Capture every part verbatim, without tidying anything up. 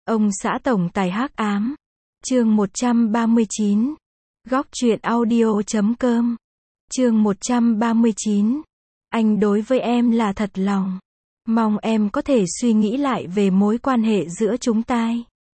Ông xã tổng tài hắc ám. Chương một trăm ba mươi chín. Góc truyện audio chấm com. Chương một trăm ba mươi chín. Anh đối với em là thật lòng. Mong em có thể suy nghĩ lại về mối quan hệ giữa chúng ta.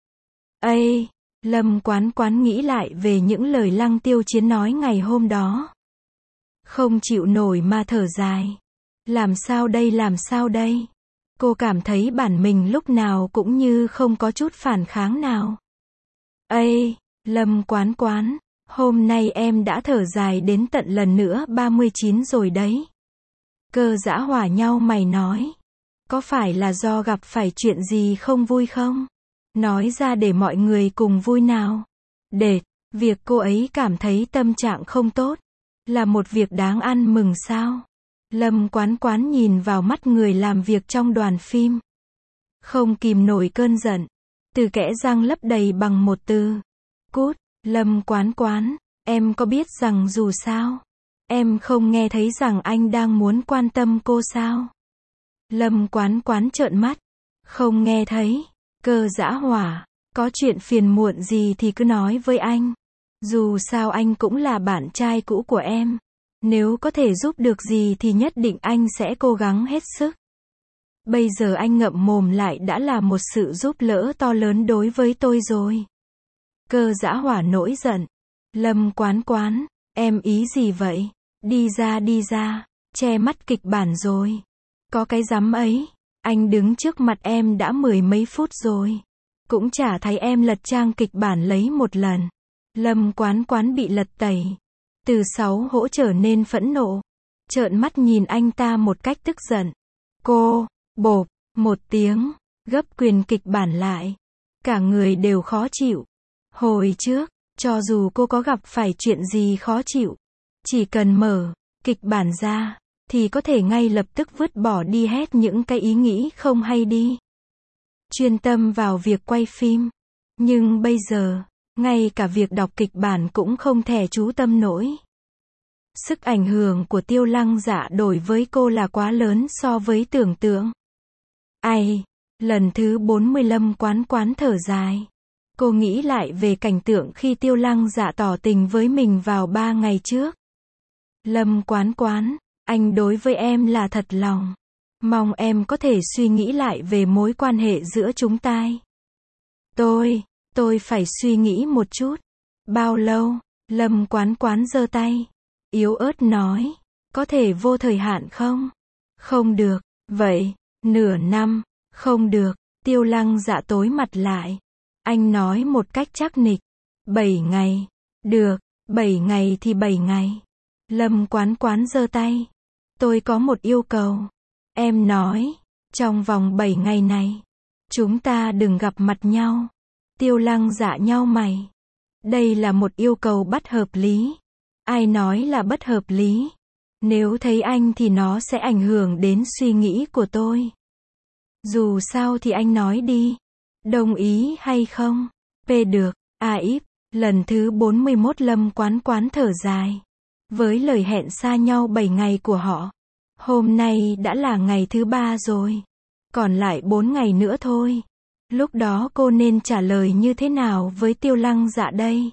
Ây, Lâm Quán Quán nghĩ lại về những lời Lăng Tiêu Chiến nói ngày hôm đó. Không chịu nổi mà thở dài. Làm sao đây làm sao đây? Cô cảm thấy bản mình lúc nào cũng như không có chút phản kháng nào. Ây, Lâm Quán Quán, hôm nay em đã thở dài đến tận lần nữa ba mươi chín rồi đấy. Cơ Dã Hỏa nhau mày nói. Có phải là do gặp phải chuyện gì không vui không? Nói ra để mọi người cùng vui nào. Để, việc cô ấy cảm thấy tâm trạng không tốt, là một việc đáng ăn mừng sao? Lâm Quán Quán nhìn vào mắt người làm việc trong đoàn phim. Không kìm nổi cơn giận. Từ kẽ răng lấp đầy bằng một từ. Cút, Lâm Quán Quán, em có biết rằng dù sao, em không nghe thấy rằng anh đang muốn quan tâm cô sao? Lâm Quán Quán trợn mắt. Không nghe thấy. Cơ Dã Hỏa, có chuyện phiền muộn gì thì cứ nói với anh. Dù sao anh cũng là bạn trai cũ của em. Nếu có thể giúp được gì thì nhất định anh sẽ cố gắng hết sức. Bây giờ anh ngậm mồm lại đã là một sự giúp đỡ to lớn đối với tôi rồi. Cơ Dã Hỏa nổi giận. Lâm Quán Quán, em ý gì vậy? Đi ra đi ra, che mắt kịch bản rồi. Có cái rắm ấy, anh đứng trước mặt em đã mười mấy phút rồi. Cũng chả thấy em lật trang kịch bản lấy một lần. Lâm Quán Quán bị lật tẩy. Từ xấu hổ trở nên phẫn nộ. Trợn mắt nhìn anh ta một cách tức giận. Cô, bộp, một tiếng, gấp quyền kịch bản lại. Cả người đều khó chịu. Hồi trước, cho dù cô có gặp phải chuyện gì khó chịu, chỉ cần mở kịch bản ra, thì có thể ngay lập tức vứt bỏ đi hết những cái ý nghĩ không hay đi. Chuyên tâm vào việc quay phim. Nhưng bây giờ, ngay cả việc đọc kịch bản cũng không thể chú tâm nổi. Sức ảnh hưởng của Tiêu Lăng Dạ đối với cô là quá lớn so với tưởng tượng. Ai, lần thứ bốn mươi Lâm Quán Quán thở dài. Cô nghĩ lại về cảnh tượng khi Tiêu Lăng Dạ tỏ tình với mình vào ba ngày trước. Lâm Quán Quán, anh đối với em là thật lòng. Mong em có thể suy nghĩ lại về mối quan hệ giữa chúng ta. Tôi, tôi phải suy nghĩ một chút. Bao lâu? Lâm Quán Quán giơ tay. Yếu ớt nói. Có thể vô thời hạn không? Không được. Vậy, nửa năm. Không được. Tiêu Lăng Dạ tối mặt lại. Anh nói một cách chắc nịch. Bảy ngày. Được. Bảy ngày thì bảy ngày. Lâm Quán Quán giơ tay. Tôi có một yêu cầu. Em nói. Trong vòng bảy ngày này, chúng ta đừng gặp mặt nhau. Tiêu Lăng Dạ nhau mày. Đây là một yêu cầu bất hợp lý. Ai nói là bất hợp lý? Nếu thấy anh thì nó sẽ ảnh hưởng đến suy nghĩ của tôi. Dù sao thì anh nói đi. Đồng ý hay không? P được. À íp. Lần thứ bốn mươi mốt Lâm Quán Quán thở dài. Với lời hẹn xa nhau bảy ngày của họ, hôm nay đã là ngày thứ ba rồi. Còn lại bốn ngày nữa thôi. Lúc đó cô nên trả lời như thế nào với Tiêu Lăng Dạ đây?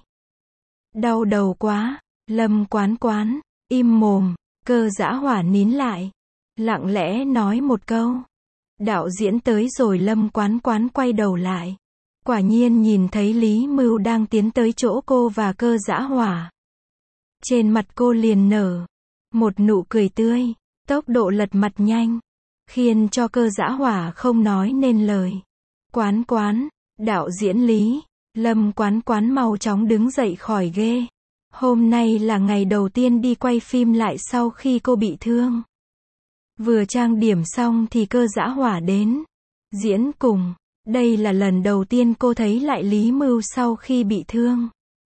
Đau đầu quá. Lâm Quán Quán, im mồm. Cơ Dã Hỏa nín lại. Lặng lẽ nói một câu. Đạo diễn tới rồi. Lâm Quán Quán quay đầu lại. Quả nhiên nhìn thấy Lý Mưu đang tiến tới chỗ cô và Cơ Dã Hỏa. Trên mặt cô liền nở một nụ cười tươi. Tốc độ lật mặt nhanh, khiến cho Cơ Dã Hỏa không nói nên lời. Quán Quán, đạo diễn Lý. Lâm Quán Quán mau chóng đứng dậy khỏi ghế. Hôm nay là ngày đầu tiên đi quay phim lại sau khi cô bị thương. Vừa trang điểm xong thì Cơ Dã Hỏa đến diễn cùng. Đây là lần đầu tiên cô thấy lại Lý Mưu sau khi bị thương.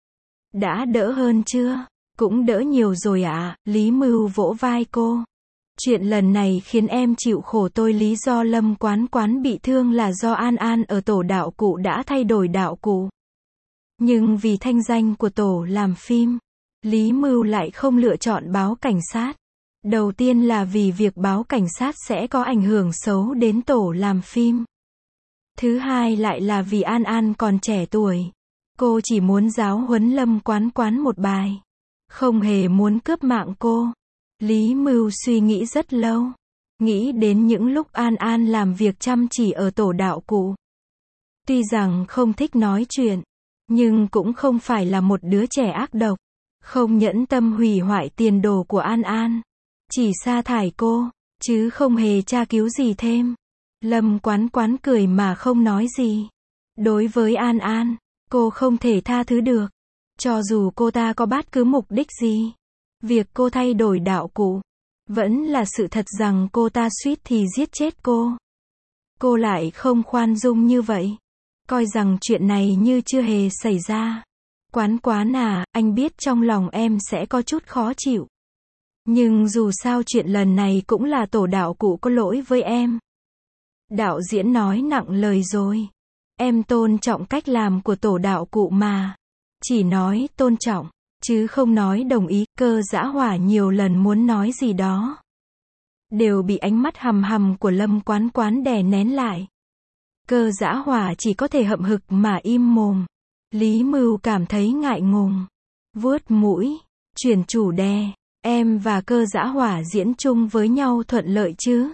Đã đỡ hơn chưa? Cũng đỡ nhiều rồi ạ. À. Lý Mưu vỗ vai cô. Chuyện lần này khiến em chịu khổ. Tôi lý do Lâm Quán Quán bị thương là do An An ở tổ đạo cụ đã thay đổi đạo cụ. Nhưng vì thanh danh của tổ làm phim, Lý Mưu lại không lựa chọn báo cảnh sát. Đầu tiên là vì việc báo cảnh sát sẽ có ảnh hưởng xấu đến tổ làm phim. Thứ hai lại là vì An An còn trẻ tuổi. Cô chỉ muốn giáo huấn Lâm Quán Quán một bài. Không hề muốn cướp mạng cô. Lý Mưu suy nghĩ rất lâu. Nghĩ đến những lúc An An làm việc chăm chỉ ở tổ đạo cụ. Tuy rằng không thích nói chuyện, nhưng cũng không phải là một đứa trẻ ác độc. Không nhẫn tâm hủy hoại tiền đồ của An An. Chỉ sa thải cô, chứ không hề tra cứu gì thêm. Lâm Quán Quán cười mà không nói gì. Đối với An An, cô không thể tha thứ được. Cho dù cô ta có bất cứ mục đích gì. Việc cô thay đổi đạo cụ, vẫn là sự thật rằng cô ta suýt thì giết chết cô. Cô lại không khoan dung như vậy. Coi rằng chuyện này như chưa hề xảy ra. Quán Quán à, anh biết trong lòng em sẽ có chút khó chịu. Nhưng dù sao chuyện lần này cũng là tổ đạo cụ có lỗi với em. Đạo diễn nói nặng lời rồi. Em tôn trọng cách làm của tổ đạo cụ mà. Chỉ nói tôn trọng, chứ không nói đồng ý. Cơ Dã Hỏa nhiều lần muốn nói gì đó, đều bị ánh mắt hầm hầm của Lâm Quán Quán đè nén lại. Cơ Dã Hỏa chỉ có thể hậm hực mà im mồm. Lý Mưu cảm thấy ngại ngùng. Vuốt mũi, chuyển chủ đề. Em và Cơ Dã Hỏa diễn chung với nhau thuận lợi chứ?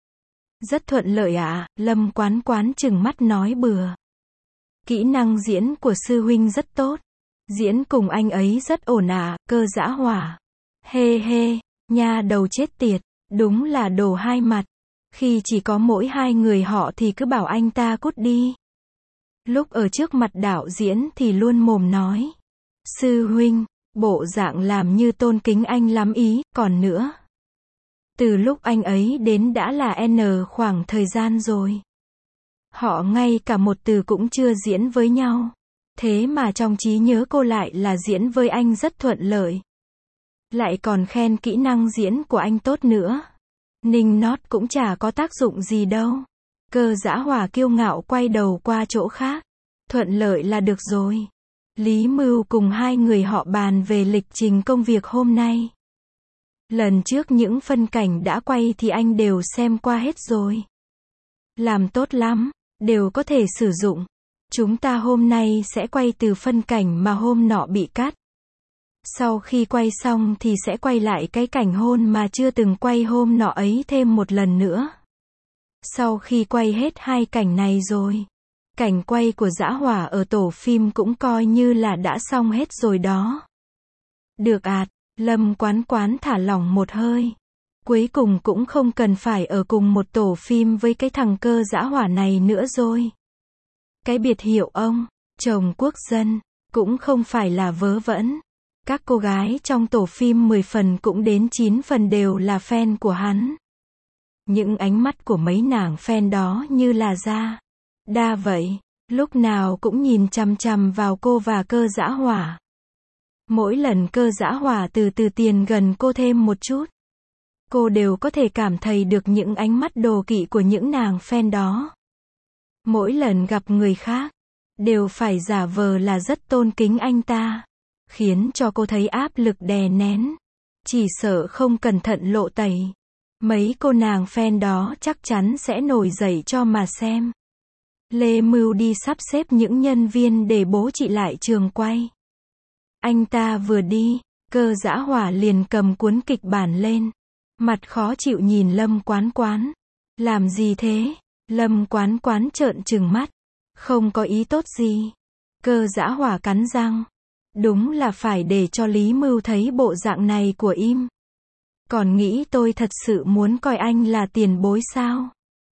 Rất thuận lợi ạ, à? Lâm Quán Quán trừng mắt nói bừa. Kỹ năng diễn của sư huynh rất tốt. Diễn cùng anh ấy rất ổn ạ, à? Cơ Dã Hỏa. Hê hê, nha đầu chết tiệt, đúng là đồ hai mặt. Khi chỉ có mỗi hai người họ thì cứ bảo anh ta cút đi. Lúc ở trước mặt đạo diễn thì luôn mồm nói. Sư huynh, bộ dạng làm như tôn kính anh lắm ý, còn nữa. Từ lúc anh ấy đến đã là N khoảng thời gian rồi. Họ ngay cả một từ cũng chưa diễn với nhau. Thế mà trong trí nhớ cô lại là diễn với anh rất thuận lợi. Lại còn khen kỹ năng diễn của anh tốt nữa. Ninh nót cũng chả có tác dụng gì đâu. Cơ Dã Hỏa kiêu ngạo quay đầu qua chỗ khác. Thuận lợi là được rồi. Lý Mưu cùng hai người họ bàn về lịch trình công việc hôm nay. Lần trước những phân cảnh đã quay thì anh đều xem qua hết rồi. Làm tốt lắm, đều có thể sử dụng. Chúng ta hôm nay sẽ quay từ phân cảnh mà hôm nọ bị cắt. Sau khi quay xong thì sẽ quay lại cái cảnh hôn mà chưa từng quay hôm nọ ấy thêm một lần nữa. Sau khi quay hết hai cảnh này rồi, cảnh quay của Dã Hỏa ở tổ phim cũng coi như là đã xong hết rồi đó. Được ạt, Lâm Quán Quán thả lỏng một hơi. Cuối cùng cũng không cần phải ở cùng một tổ phim với cái thằng Cơ Dã Hỏa này nữa rồi. Cái biệt hiệu ông, chồng quốc dân, cũng không phải là vớ vẩn. Các cô gái trong tổ phim mười phần cũng đến chín phần đều là fan của hắn. Những ánh mắt của mấy nàng fan đó như là da đa vậy, lúc nào cũng nhìn chằm chằm vào cô và Cơ Dã Hỏa. Mỗi lần Cơ Dã Hỏa từ từ tiền gần cô thêm một chút, cô đều có thể cảm thấy được những ánh mắt đố kỵ của những nàng fan đó. Mỗi lần gặp người khác, đều phải giả vờ là rất tôn kính anh ta, khiến cho cô thấy áp lực đè nén. Chỉ sợ không cẩn thận lộ tẩy, mấy cô nàng fan đó chắc chắn sẽ nổi dậy cho mà xem. Lê Mưu đi sắp xếp những nhân viên để bố trí lại trường quay. Anh ta vừa đi, Cơ Dã Hỏa liền cầm cuốn kịch bản lên. Mặt khó chịu nhìn Lâm Quán Quán. Làm gì thế? Lâm Quán Quán trợn trừng mắt. Không có ý tốt gì. Cơ Dã Hỏa cắn răng. Đúng là phải để cho Lý Mưu thấy bộ dạng này của im. Còn nghĩ tôi thật sự muốn coi anh là tiền bối sao?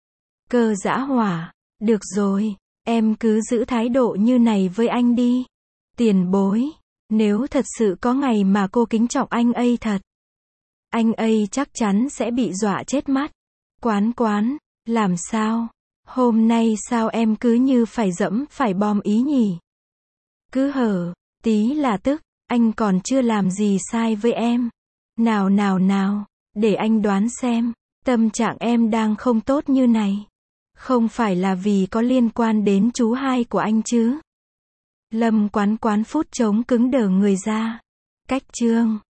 Cơ Dã Hỏa, được rồi, em cứ giữ thái độ như này với anh đi. Tiền bối, nếu thật sự có ngày mà cô kính trọng anh ấy thật, anh ấy chắc chắn sẽ bị dọa chết mắt. Quán Quán, làm sao? Hôm nay sao em cứ như phải dẫm phải bom ý nhỉ? Cứ hở, tí là tức, anh còn chưa làm gì sai với em. Nào nào nào, để anh đoán xem, tâm trạng em đang không tốt như này. Không phải là vì có liên quan đến chú hai của anh chứ? Lâm Quán Quán phút trống cứng đờ người ra. Cách chương